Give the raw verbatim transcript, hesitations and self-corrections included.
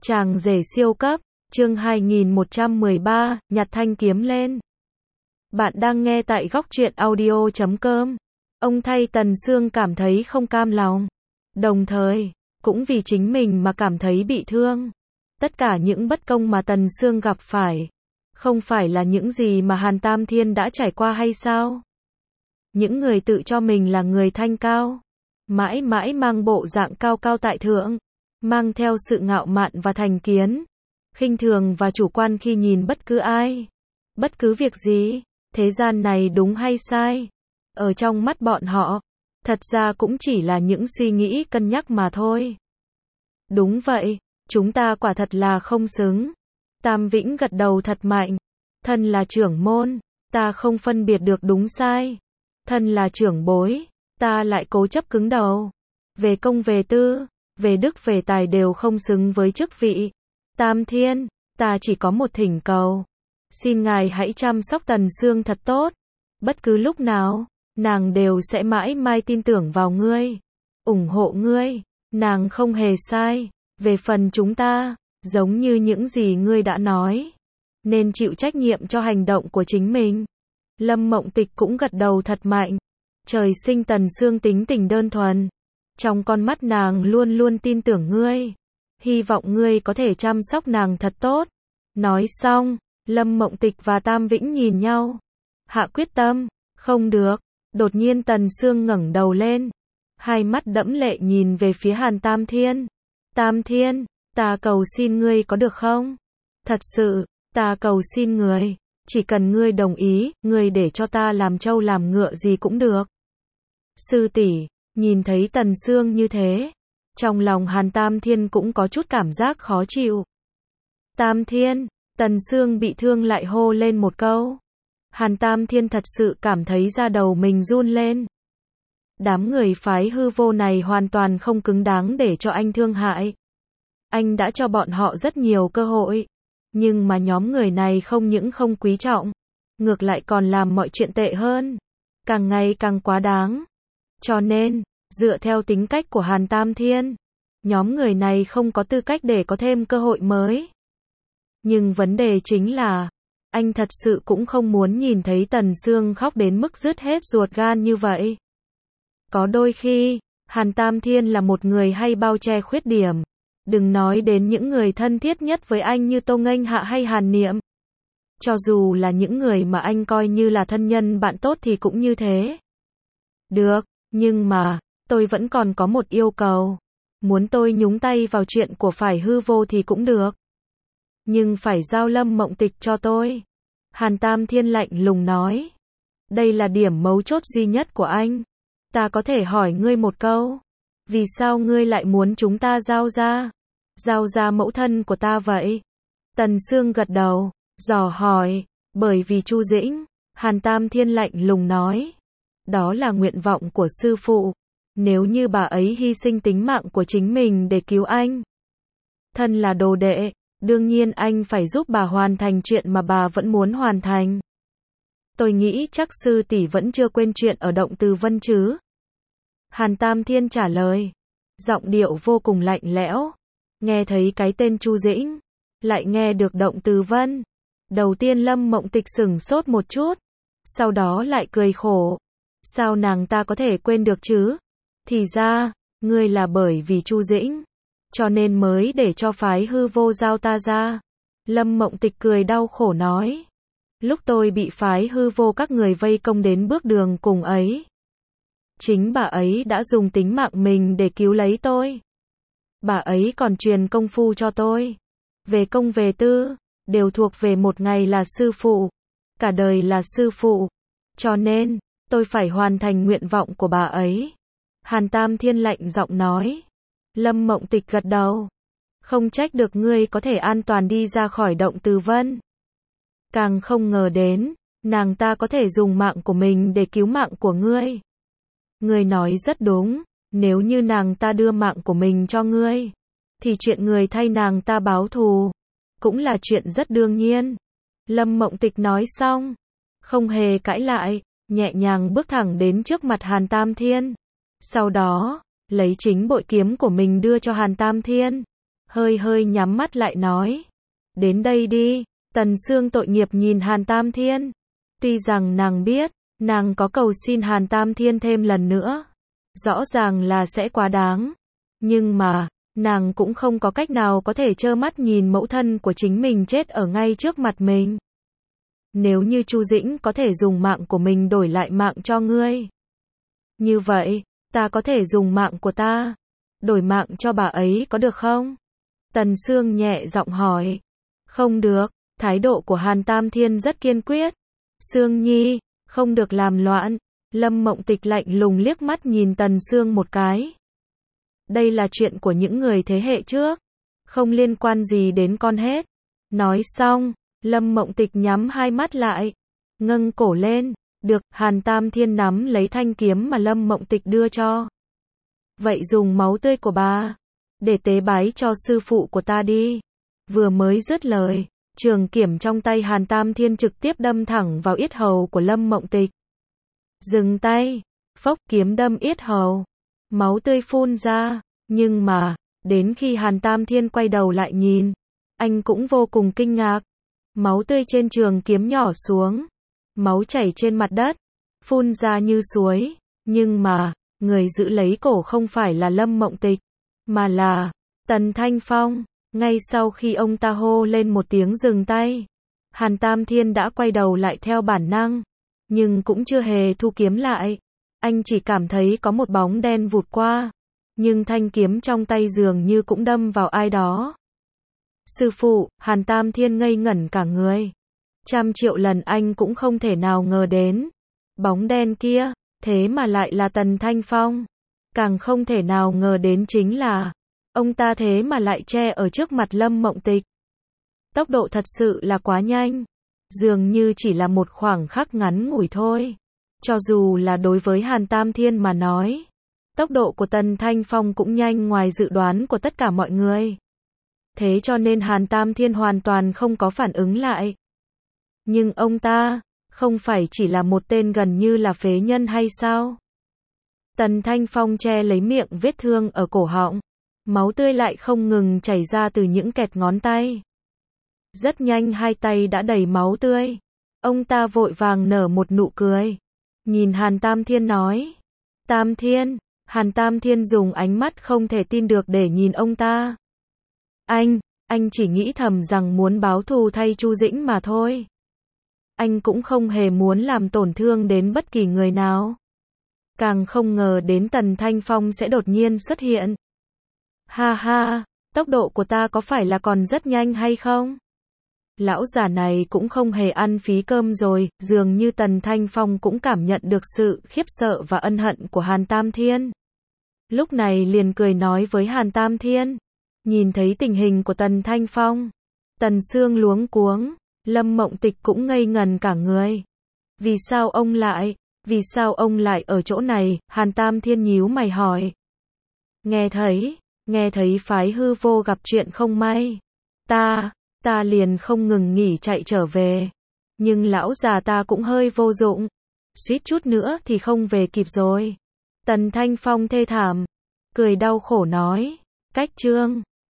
Chàng rể siêu cấp, chương hai nghìn một trăm mười ba, nhặt thanh kiếm lên. Bạn đang nghe tại góc truyện audio chấm com. Ông thay Tần Sương cảm thấy không cam lòng. Đồng thời, cũng vì chính mình mà cảm thấy bị thương. Tất cả những bất công mà Tần Sương gặp phải, không phải là những gì mà Hàn Tam Thiên đã trải qua hay sao? Những người tự cho mình là người thanh cao, mãi mãi mang bộ dạng cao cao tại thượng, mang theo sự ngạo mạn và thành kiến, khinh thường và chủ quan khi nhìn bất cứ ai, bất cứ việc gì. Thế gian này đúng hay sai, ở trong mắt bọn họ, thật ra cũng chỉ là những suy nghĩ cân nhắc mà thôi. Đúng vậy, chúng ta quả thật là không xứng. Tam Vĩnh gật đầu thật mạnh. Thân là trưởng môn, ta không phân biệt được đúng sai. Thân là trưởng bối, ta lại cố chấp cứng đầu. Về công về tư, về đức về tài đều không xứng với chức vị. Tam Thiên, ta chỉ có một thỉnh cầu. Xin ngài hãy chăm sóc Tần Sương thật tốt. Bất cứ lúc nào, nàng đều sẽ mãi mãi tin tưởng vào ngươi, ủng hộ ngươi. Nàng không hề sai. Về phần chúng ta, giống như những gì ngươi đã nói, nên chịu trách nhiệm cho hành động của chính mình. Lâm Mộng Tịch cũng gật đầu thật mạnh. Trời sinh Tần Sương tính tình đơn thuần. Trong con mắt nàng luôn luôn tin tưởng ngươi. Hy vọng ngươi có thể chăm sóc nàng thật tốt. Nói xong, Lâm Mộng Tịch và Tam Vĩnh nhìn nhau. Hạ quyết tâm, không được. Đột nhiên Tần Sương ngẩng đầu lên. Hai mắt đẫm lệ nhìn về phía Hàn Tam Thiên. Tam Thiên, ta cầu xin ngươi có được không? Thật sự, ta cầu xin ngươi. Chỉ cần ngươi đồng ý, ngươi để cho ta làm trâu làm ngựa gì cũng được. Sư tỷ, nhìn thấy Tần Sương như thế, trong lòng Hàn Tam Thiên cũng có chút cảm giác khó chịu. Tam Thiên, Tần Sương bị thương lại hô lên một câu. Hàn Tam Thiên thật sự cảm thấy da đầu mình run lên. Đám người phái hư vô này hoàn toàn không cứng đáng để cho anh thương hại. Anh đã cho bọn họ rất nhiều cơ hội. Nhưng mà nhóm người này không những không quý trọng, ngược lại còn làm mọi chuyện tệ hơn. Càng ngày càng quá đáng. Cho nên, dựa theo tính cách của Hàn Tam Thiên, nhóm người này không có tư cách để có thêm cơ hội mới. Nhưng vấn đề chính là, anh thật sự cũng không muốn nhìn thấy Tần Sương khóc đến mức rứt hết ruột gan như vậy. Có đôi khi, Hàn Tam Thiên là một người hay bao che khuyết điểm. Đừng nói đến những người thân thiết nhất với anh như Tô Nghênh Hạ hay Hàn Niệm. Cho dù là những người mà anh coi như là thân nhân bạn tốt thì cũng như thế. Được, nhưng mà, tôi vẫn còn có một yêu cầu. Muốn tôi nhúng tay vào chuyện của phải hư vô thì cũng được. Nhưng phải giao Lâm Mộng Tịch cho tôi. Hàn Tam Thiên lạnh lùng nói. Đây là điểm mấu chốt duy nhất của anh. Ta có thể hỏi ngươi một câu. Vì sao ngươi lại muốn chúng ta giao ra? Giao ra mẫu thân của ta vậy? Tần Sương gật đầu, dò hỏi. Bởi vì Chu Dĩnh. Hàn Tam Thiên lạnh lùng nói. Đó là nguyện vọng của sư phụ. Nếu như bà ấy hy sinh tính mạng của chính mình để cứu anh. Thân là đồ đệ, đương nhiên anh phải giúp bà hoàn thành chuyện mà bà vẫn muốn hoàn thành. Tôi nghĩ chắc sư tỷ vẫn chưa quên chuyện ở Động Từ Vân chứ? Hàn Tam Thiên trả lời. Giọng điệu vô cùng lạnh lẽo. Nghe thấy cái tên Chu Dĩnh, lại nghe được Động Từ Vân. Đầu tiên Lâm Mộng Tịch sửng sốt một chút, sau đó lại cười khổ. Sao nàng ta có thể quên được chứ? Thì ra, ngươi là bởi vì Chu Dĩnh, cho nên mới để cho phái hư vô giao ta ra. Lâm Mộng Tịch cười đau khổ nói. Lúc tôi bị phái hư vô các người vây công đến bước đường cùng ấy, chính bà ấy đã dùng tính mạng mình để cứu lấy tôi. Bà ấy còn truyền công phu cho tôi. Về công về tư, đều thuộc về một ngày là sư phụ. Cả đời là sư phụ. Cho nên, tôi phải hoàn thành nguyện vọng của bà ấy. Hàn Tam Thiên lạnh giọng nói. Lâm Mộng Tịch gật đầu. Không trách được ngươi có thể an toàn đi ra khỏi Động Từ Vân. Càng không ngờ đến, nàng ta có thể dùng mạng của mình để cứu mạng của ngươi. Ngươi nói rất đúng, nếu như nàng ta đưa mạng của mình cho ngươi, thì chuyện người thay nàng ta báo thù, cũng là chuyện rất đương nhiên. Lâm Mộng Tịch nói xong, không hề cãi lại, nhẹ nhàng bước thẳng đến trước mặt Hàn Tam Thiên. Sau đó, lấy chính bội kiếm của mình đưa cho Hàn Tam Thiên. hơi hơi nhắm mắt lại nói. Đến đây đi. Tần Sương tội nghiệp nhìn Hàn Tam Thiên. Tuy rằng nàng biết, nàng có cầu xin Hàn Tam Thiên thêm lần nữa, rõ ràng là sẽ quá đáng. Nhưng mà, nàng cũng không có cách nào có thể trơ mắt nhìn mẫu thân của chính mình chết ở ngay trước mặt mình. Nếu như Chu Dĩnh có thể dùng mạng của mình đổi lại mạng cho ngươi, như vậy, ta có thể dùng mạng của ta, đổi mạng cho bà ấy có được không? Tần Sương nhẹ giọng hỏi. Không được, thái độ của Hàn Tam Thiên rất kiên quyết. Sương Nhi, không được làm loạn. Lâm Mộng Tịch lạnh lùng liếc mắt nhìn Tần Sương một cái. Đây là chuyện của những người thế hệ trước, không liên quan gì đến con hết. Nói xong, Lâm Mộng Tịch nhắm hai mắt lại, ngâng cổ lên. Được, Hàn Tam Thiên nắm lấy thanh kiếm mà Lâm Mộng Tịch đưa cho. Vậy dùng máu tươi của bà để tế bái cho sư phụ của ta đi. Vừa mới dứt lời, trường kiếm trong tay Hàn Tam Thiên trực tiếp đâm thẳng vào yết hầu của Lâm Mộng Tịch. Dừng tay, phốc, kiếm đâm yết hầu, máu tươi phun ra. Nhưng mà, đến khi Hàn Tam Thiên quay đầu lại nhìn, anh cũng vô cùng kinh ngạc. Máu tươi trên trường kiếm nhỏ xuống, máu chảy trên mặt đất, phun ra như suối. Nhưng mà, người giữ lấy cổ không phải là Lâm Mộng Tịch, mà là Tần Thanh Phong. Ngay sau khi ông ta hô lên một tiếng dừng tay, Hàn Tam Thiên đã quay đầu lại theo bản năng, nhưng cũng chưa hề thu kiếm lại. Anh chỉ cảm thấy có một bóng đen vụt qua, nhưng thanh kiếm trong tay dường như cũng đâm vào ai đó. Sư phụ, Hàn Tam Thiên ngây ngẩn cả người. Trăm triệu lần anh cũng không thể nào ngờ đến. Bóng đen kia, thế mà lại là Tần Thanh Phong. Càng không thể nào ngờ đến chính là, ông ta thế mà lại che ở trước mặt Lâm Mộng Tịch. Tốc độ thật sự là quá nhanh. Dường như chỉ là một khoảng khắc ngắn ngủi thôi. Cho dù là đối với Hàn Tam Thiên mà nói, tốc độ của Tần Thanh Phong cũng nhanh ngoài dự đoán của tất cả mọi người. Thế cho nên Hàn Tam Thiên hoàn toàn không có phản ứng lại. Nhưng ông ta, không phải chỉ là một tên gần như là phế nhân hay sao? Tần Thanh Phong che lấy miệng vết thương ở cổ họng. Máu tươi lại không ngừng chảy ra từ những kẹt ngón tay. Rất nhanh hai tay đã đầy máu tươi. Ông ta vội vàng nở một nụ cười. Nhìn Hàn Tam Thiên nói. Tam Thiên. Hàn Tam Thiên dùng ánh mắt không thể tin được để nhìn ông ta. Anh, anh chỉ nghĩ thầm rằng muốn báo thù thay Chu Dĩnh mà thôi. Anh cũng không hề muốn làm tổn thương đến bất kỳ người nào. Càng không ngờ đến Tần Thanh Phong sẽ đột nhiên xuất hiện. Ha ha, tốc độ của ta có phải là còn rất nhanh hay không? Lão già này cũng không hề ăn phí cơm rồi. Dường như Tần Thanh Phong cũng cảm nhận được sự khiếp sợ và ân hận của Hàn Tam Thiên. Lúc này liền cười nói với Hàn Tam Thiên. Nhìn thấy tình hình của Tần Thanh Phong, Tần Sương luống cuống, Lâm Mộng Tịch cũng ngây ngần cả người. Vì sao ông lại, vì sao ông lại ở chỗ này? Hàn Tam Thiên nhíu mày hỏi. Nghe thấy, nghe thấy phái hư vô gặp chuyện không may. Ta, ta liền không ngừng nghỉ chạy trở về. Nhưng lão già ta cũng hơi vô dụng. Suýt chút nữa thì không về kịp rồi. Tần Thanh Phong thê thảm, cười đau khổ nói. Cách chương